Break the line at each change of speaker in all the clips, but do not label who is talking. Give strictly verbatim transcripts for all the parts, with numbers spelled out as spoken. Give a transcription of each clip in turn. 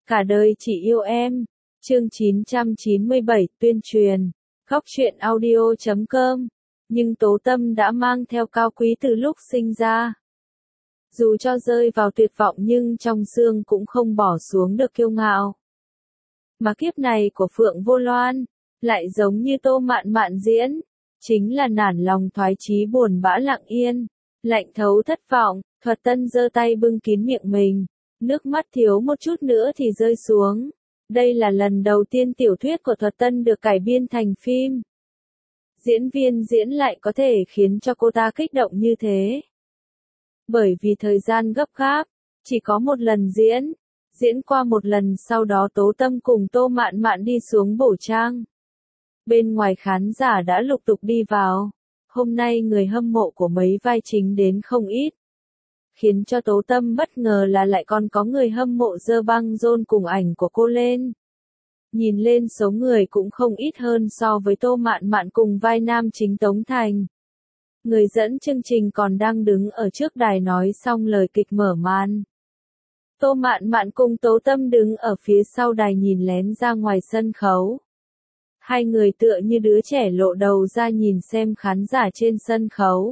Cả đời chỉ yêu em. Chương chín trăm chín mươi bảy tuyên truyền. Góc truyện audio chấm com. Nhưng Tố Tâm đã mang theo cao quý từ lúc sinh ra. Dù cho rơi vào tuyệt vọng nhưng trong xương cũng không bỏ xuống được kiêu ngạo. Mà kiếp này của Phượng Vô Loan, lại giống như Tô Mạn Mạn diễn, chính là nản lòng thoái chí buồn bã lặng yên, lạnh thấu thất vọng. Thuật Tân giơ tay bưng kín miệng mình, nước mắt thiếu một chút nữa thì rơi xuống. Đây là lần đầu tiên tiểu thuyết của Thuật Tân được cải biên thành phim. Diễn viên diễn lại có thể khiến cho cô ta kích động như thế. Bởi vì thời gian gấp gáp, chỉ có một lần diễn, diễn qua một lần sau đó Tố Tâm cùng Tô Mạn Mạn đi xuống bổ trang. Bên ngoài khán giả đã lục tục đi vào, hôm nay người hâm mộ của mấy vai chính đến không ít. Khiến cho Tố Tâm bất ngờ là lại còn có người hâm mộ giơ băng rôn cùng ảnh của cô lên. Nhìn lên số người cũng không ít hơn so với Tô Mạn Mạn cùng vai nam chính Tống Thành. Người dẫn chương trình còn đang đứng ở trước đài nói xong lời kịch mở màn. Tô Mạn Mạn cùng Tố Tâm đứng ở phía sau đài nhìn lén ra ngoài sân khấu. Hai người tựa như đứa trẻ lộ đầu ra nhìn xem khán giả trên sân khấu.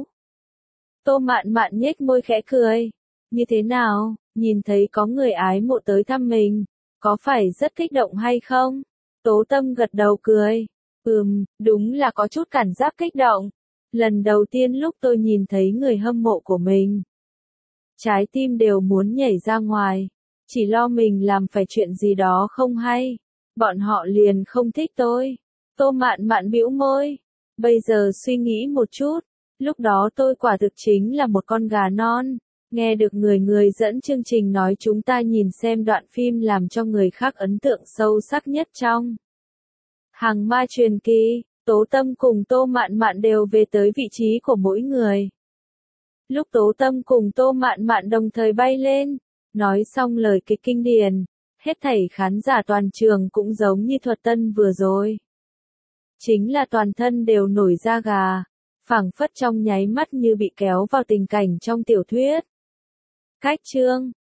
Tô Mạn Mạn nhếch môi khẽ cười. Như thế nào, nhìn thấy có người ái mộ tới thăm mình, có phải rất kích động hay không? Tố Tâm gật đầu cười. Ừm, đúng là có chút cảm giác kích động. Lần đầu tiên lúc tôi nhìn thấy người hâm mộ của mình, trái tim đều muốn nhảy ra ngoài. Chỉ lo mình làm phải chuyện gì đó không hay, bọn họ liền không thích tôi. Tô Mạn Mạn bĩu môi. Bây giờ suy nghĩ một chút, lúc đó tôi quả thực chính là một con gà non. Nghe được người người dẫn chương trình nói chúng ta nhìn xem đoạn phim làm cho người khác ấn tượng sâu sắc nhất trong Hàng Ma Truyền Kỳ. Tố Tâm cùng Tô Mạn Mạn đều về tới vị trí của mỗi người. Lúc Tố Tâm cùng Tô Mạn Mạn đồng thời bay lên, nói xong lời kịch kinh điển, hết thảy khán giả toàn trường cũng giống như Thuật Tân vừa rồi. Chính là toàn thân đều nổi da gà, phảng phất trong nháy mắt như bị kéo vào tình cảnh trong tiểu thuyết. Cách chương